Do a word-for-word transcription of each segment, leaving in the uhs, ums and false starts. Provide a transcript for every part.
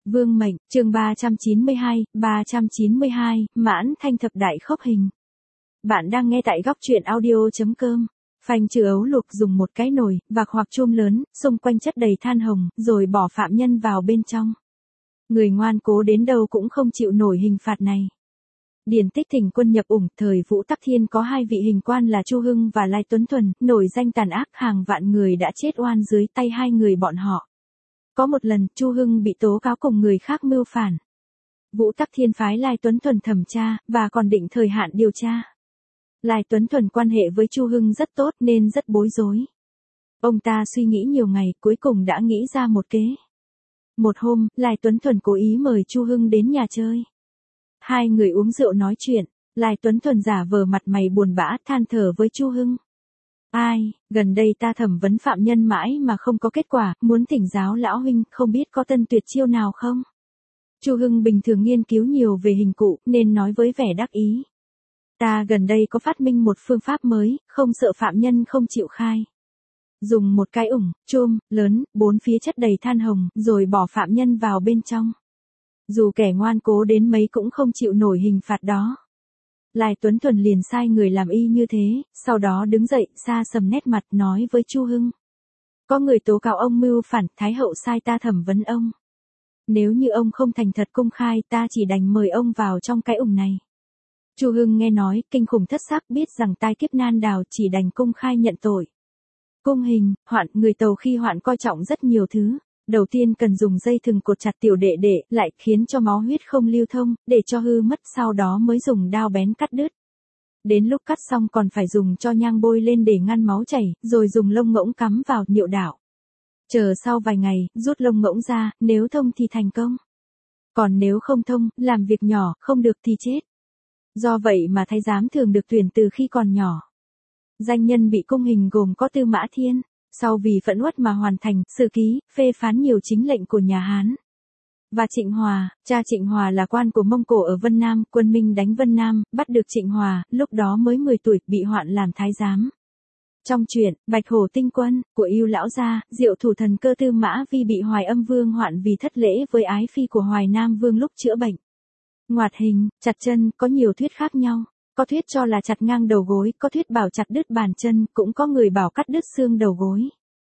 Vương mệnh, chương ba trăm chín mươi hai, ba trăm chín mươi hai, mãn thanh thập đại khốc hình. Bạn đang nghe tại góc truyện audio.com. Phanh trừ ấu lục dùng một cái nồi, vạc hoặc chum lớn, xung quanh chất đầy than hồng, rồi bỏ phạm nhân vào bên trong. Người ngoan cố đến đâu cũng không chịu nổi hình phạt này. Điển tích thỉnh quân nhập ủng, thời Vũ Tắc Thiên có hai vị hình quan là Chu Hưng và Lai Tuấn Thuần, nổi danh tàn ác, hàng vạn người đã chết oan dưới tay hai người bọn họ. Có một lần, Chu Hưng bị tố cáo cùng người khác mưu phản. Vũ Tắc Thiên phái Lai Tuấn Thuần thẩm tra, và còn định thời hạn điều tra. Lai Tuấn Thuần quan hệ với Chu Hưng rất tốt nên rất bối rối. Ông ta suy nghĩ nhiều ngày, cuối cùng đã nghĩ ra một kế. Một hôm, Lai Tuấn Thuần cố ý mời Chu Hưng đến nhà chơi. Hai người uống rượu nói chuyện, Lai Tuấn Thuần giả vờ mặt mày buồn bã than thở với Chu Hưng. Ai, gần đây ta thẩm vấn phạm nhân mãi mà không có kết quả, muốn thỉnh giáo lão huynh, không biết có tân tuyệt chiêu nào không? Chu Hưng bình thường nghiên cứu nhiều về hình cụ, nên nói với vẻ đắc ý. Ta gần đây có phát minh một phương pháp mới, không sợ phạm nhân không chịu khai. Dùng một cái ủng, chum, lớn, bốn phía chất đầy than hồng, rồi bỏ phạm nhân vào bên trong. Dù kẻ ngoan cố đến mấy cũng không chịu nổi hình phạt đó. Lai Tuấn Thuần liền sai người làm y như thế, sau đó đứng dậy, xa sầm nét mặt nói với Chu Hưng. Có người tố cáo ông mưu phản, Thái hậu sai ta thẩm vấn ông. Nếu như ông không thành thật công khai, ta chỉ đành mời ông vào trong cái ủng này. Chu Hưng nghe nói, kinh khủng thất sắc, biết rằng tai kiếp nan đào, chỉ đành công khai nhận tội. Cung hình, hoạn, người tàu khi hoạn coi trọng rất nhiều thứ. Đầu tiên cần dùng dây thừng cột chặt tiểu đệ đệ, lại khiến cho máu huyết không lưu thông, để cho hư mất, sau đó mới dùng đao bén cắt đứt. Đến lúc cắt xong còn phải dùng cho nhang bôi lên để ngăn máu chảy, rồi dùng lông ngỗng cắm vào niệu đạo. Chờ sau vài ngày, rút lông ngỗng ra, nếu thông thì thành công. Còn nếu không thông, làm việc nhỏ, không được thì chết. Do vậy mà thái giám thường được tuyển từ khi còn nhỏ. Danh nhân bị cung hình gồm có Tư Mã Thiên. Sau vì phẫn uất mà hoàn thành, sử ký, phê phán nhiều chính lệnh của nhà Hán. Và Trịnh Hòa, cha Trịnh Hòa là quan của Mông Cổ ở Vân Nam, quân Minh đánh Vân Nam, bắt được Trịnh Hòa, lúc đó mới mười tuổi, bị hoạn làm thái giám. Trong truyện, Bạch Hổ Tinh Quân, của Yêu Lão Gia, Diệu Thủ Thần Cơ Tư Mã Vi bị Hoài Âm Vương hoạn vì thất lễ với ái phi của Hoài Nam Vương lúc chữa bệnh. Ngoạt hình, chặt chân, có nhiều thuyết khác nhau. Có thuyết cho là chặt ngang đầu gối, có thuyết bảo chặt đứt bàn chân, cũng có người bảo cắt đứt xương đầu gối.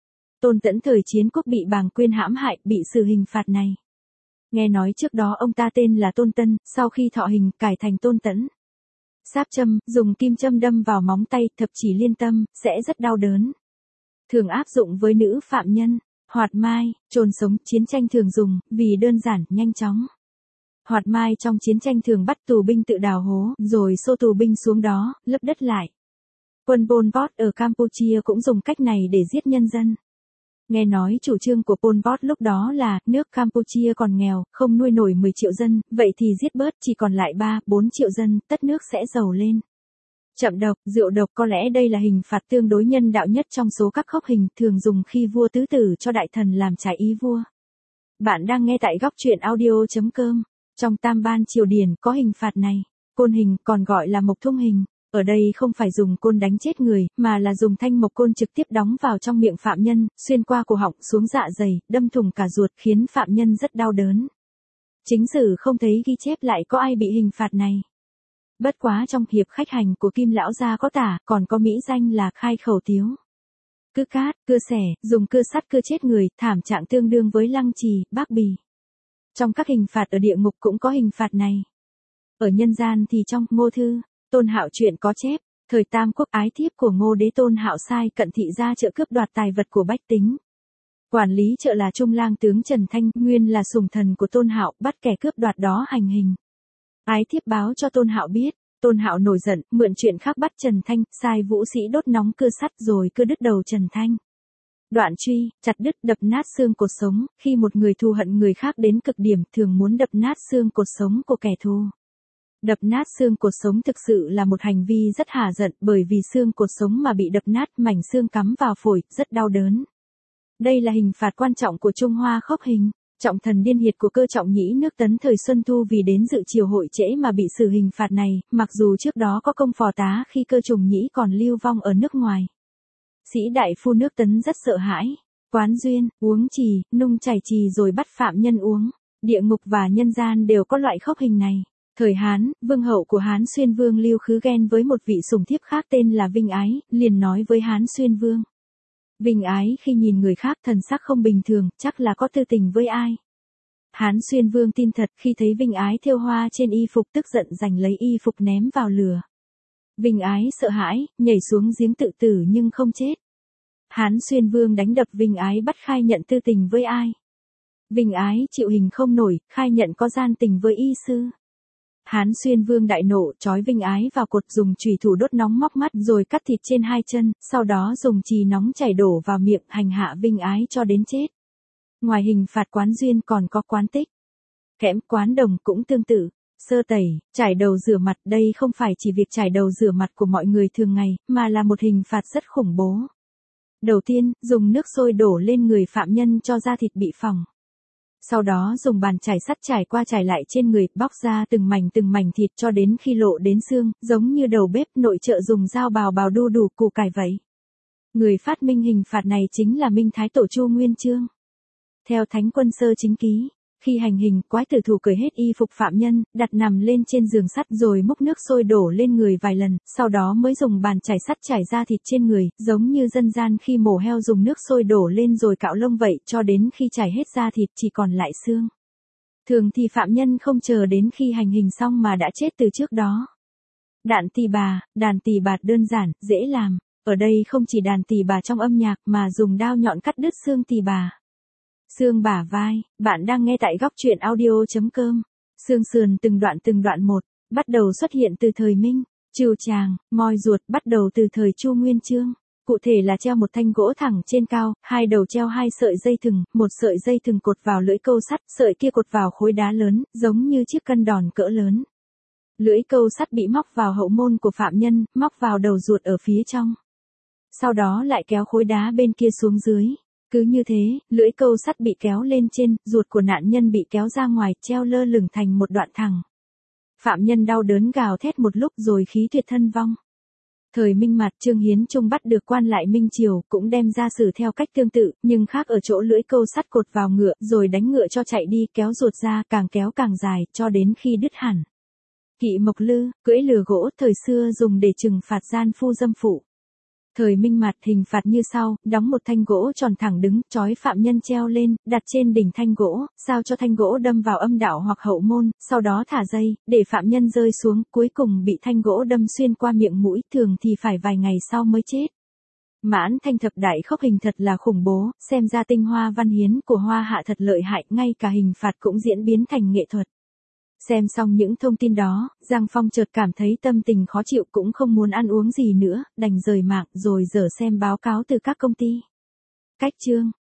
Tôn Tẫn thời chiến quốc bị Bàng Quyên hãm hại, bị xử hình phạt này. Nghe nói trước đó ông ta tên là Tôn Tân, sau khi thọ hình, cải thành Tôn Tẫn. Sáp châm, dùng kim châm đâm vào móng tay, thập chỉ liên tâm, sẽ rất đau đớn. Thường áp dụng với nữ phạm nhân. Hoạt mai, chôn sống, chiến tranh thường dùng, vì đơn giản, nhanh chóng. Hoạt mai trong chiến tranh thường bắt tù binh tự đào hố, rồi xô tù binh xuống đó, lấp đất lại. Quân Pol Pot ở Campuchia cũng dùng cách này để giết nhân dân. Nghe nói chủ trương của Pol Pot lúc đó là, nước Campuchia còn nghèo, không nuôi nổi mười triệu dân, vậy thì giết bớt chỉ còn lại ba, bốn triệu dân, tất nước sẽ giàu lên. Chậm độc, rượu độc, có lẽ đây là hình phạt tương đối nhân đạo nhất trong số các khốc hình thường dùng khi vua tứ tử cho đại thần làm trái ý vua. Bạn đang nghe tại góc truyện audio.com. Trong Tam Ban Triều Điển có hình phạt này, côn hình còn gọi là mộc thung hình, ở đây không phải dùng côn đánh chết người, mà là dùng thanh mộc côn trực tiếp đóng vào trong miệng phạm nhân, xuyên qua cổ họng xuống dạ dày, đâm thủng cả ruột khiến phạm nhân rất đau đớn. Chính sử không thấy ghi chép lại có ai bị hình phạt này. Bất quá trong hiệp khách hành của Kim Lão Gia có tả, còn có mỹ danh là khai khẩu tiếu. Cưa cát, cưa xẻ, dùng cưa sắt cưa chết người, thảm trạng tương đương với lăng trì, bác bì. Trong các hình phạt ở địa ngục cũng có hình phạt này. Ở nhân gian thì trong Ngô Thư, Tôn Hạo truyện có chép, thời Tam Quốc ái thiếp của Ngô Đế Tôn Hạo sai cận thị ra chợ cướp đoạt tài vật của bách tính. Quản lý chợ là Trung lang tướng Trần Thanh, nguyên là sủng thần của Tôn Hạo, bắt kẻ cướp đoạt đó hành hình. Ái thiếp báo cho Tôn Hạo biết, Tôn Hạo nổi giận, mượn chuyện khác bắt Trần Thanh, sai vũ sĩ đốt nóng cưa sắt rồi cưa đứt đầu Trần Thanh. Đoạn truy, chặt đứt, đập nát xương cột sống, khi một người thù hận người khác đến cực điểm thường muốn đập nát xương cột sống của kẻ thù. Đập nát xương cột sống thực sự là một hành vi rất hả giận bởi vì xương cột sống mà bị đập nát, mảnh xương cắm vào phổi, rất đau đớn. Đây là hình phạt quan trọng của Trung Hoa khốc hình. Trọng thần điên hiệt của Cơ Trọng Nhĩ nước Tấn thời Xuân Thu vì đến dự triều hội trễ mà bị xử hình phạt này, mặc dù trước đó có công phò tá khi Cơ Trùng Nhĩ còn lưu vong ở nước ngoài. Sĩ đại phu nước Tấn rất sợ hãi, quán duyên, uống trì, nung chảy trì rồi bắt phạm nhân uống. Địa ngục và nhân gian đều có loại khốc hình này. Thời Hán, vương hậu của Hán Xuyên Vương Lưu Khứ ghen với một vị sủng thiếp khác tên là Vinh Ái, liền nói với Hán Xuyên Vương. Vinh Ái khi nhìn người khác thần sắc không bình thường, chắc là có tư tình với ai. Hán Xuyên Vương tin thật khi thấy Vinh Ái thêu hoa trên y phục tức giận giành lấy y phục ném vào lửa. Vinh Ái sợ hãi, nhảy xuống giếng tự tử nhưng không chết. Hán Xuyên Vương đánh đập Vinh Ái bắt khai nhận tư tình với ai. Vinh Ái chịu hình không nổi, khai nhận có gian tình với y sư. Hán Xuyên Vương đại nộ, trói Vinh Ái vào cột, dùng chùy thủ đốt nóng móc mắt rồi cắt thịt trên hai chân, sau đó dùng chì nóng chảy đổ vào miệng hành hạ Vinh Ái cho đến chết. Ngoài hình phạt quán duyên còn có quán tích. Kẽm quán đồng cũng tương tự. Sơ tẩy, chải đầu rửa mặt, đây không phải chỉ việc chải đầu rửa mặt của mọi người thường ngày, mà là một hình phạt rất khủng bố. Đầu tiên, dùng nước sôi đổ lên người phạm nhân cho da thịt bị phỏng. Sau đó dùng bàn chải sắt chải qua chải lại trên người, bóc ra từng mảnh từng mảnh thịt cho đến khi lộ đến xương, giống như đầu bếp nội trợ dùng dao bào bào đu đủ củ cải vậy. Người phát minh hình phạt này chính là Minh Thái Tổ Chu Nguyên Chương. Theo Thánh Quân Sơ Chính Ký, khi hành hình, quái tử thủ cởi hết y phục phạm nhân, đặt nằm lên trên giường sắt rồi múc nước sôi đổ lên người vài lần, sau đó mới dùng bàn chải sắt chải ra thịt trên người, giống như dân gian khi mổ heo dùng nước sôi đổ lên rồi cạo lông vậy, cho đến khi chải hết da thịt chỉ còn lại xương. Thường thì phạm nhân không chờ đến khi hành hình xong mà đã chết từ trước đó. Đạn tỳ bà, đàn tỳ bạt đơn giản, dễ làm. Ở đây không chỉ đàn tỳ bà trong âm nhạc mà dùng đao nhọn cắt đứt xương tỳ bà. Xương bả vai, bạn đang nghe tại góc truyện audio chấm com. Xương sườn từng đoạn từng đoạn một, bắt đầu xuất hiện từ thời Minh. Trừu tràng, moi ruột bắt đầu từ thời Chu Nguyên Chương. Cụ thể là treo một thanh gỗ thẳng trên cao, hai đầu treo hai sợi dây thừng, một sợi dây thừng cột vào lưỡi câu sắt, sợi kia cột vào khối đá lớn, giống như chiếc cân đòn cỡ lớn. Lưỡi câu sắt bị móc vào hậu môn của phạm nhân, móc vào đầu ruột ở phía trong. Sau đó lại kéo khối đá bên kia xuống dưới. Cứ như thế, lưỡi câu sắt bị kéo lên trên, ruột của nạn nhân bị kéo ra ngoài, treo lơ lửng thành một đoạn thẳng. Phạm nhân đau đớn gào thét một lúc rồi khí tuyệt thân vong. Thời Minh Mạt, Trương Hiến Trung bắt được quan lại Minh Triều, cũng đem ra xử theo cách tương tự, nhưng khác ở chỗ lưỡi câu sắt cột vào ngựa, rồi đánh ngựa cho chạy đi, kéo ruột ra, càng kéo càng dài, cho đến khi đứt hẳn. Kỵ mộc lư, cưỡi lừa gỗ, thời xưa dùng để trừng phạt gian phu dâm phụ. Thời Minh Mạt hình phạt như sau, đóng một thanh gỗ tròn thẳng đứng, trói phạm nhân treo lên, đặt trên đỉnh thanh gỗ, sao cho thanh gỗ đâm vào âm đạo hoặc hậu môn, sau đó thả dây, để phạm nhân rơi xuống, cuối cùng bị thanh gỗ đâm xuyên qua miệng mũi, thường thì phải vài ngày sau mới chết. Mãn Thanh thập đại khốc hình thật là khủng bố, xem ra tinh hoa văn hiến của Hoa Hạ thật lợi hại, ngay cả hình phạt cũng diễn biến thành nghệ thuật. Xem xong những thông tin đó, Giang Phong chợt cảm thấy tâm tình khó chịu, cũng không muốn ăn uống gì nữa, đành rời mạng rồi dở xem báo cáo từ các công ty. Cách chương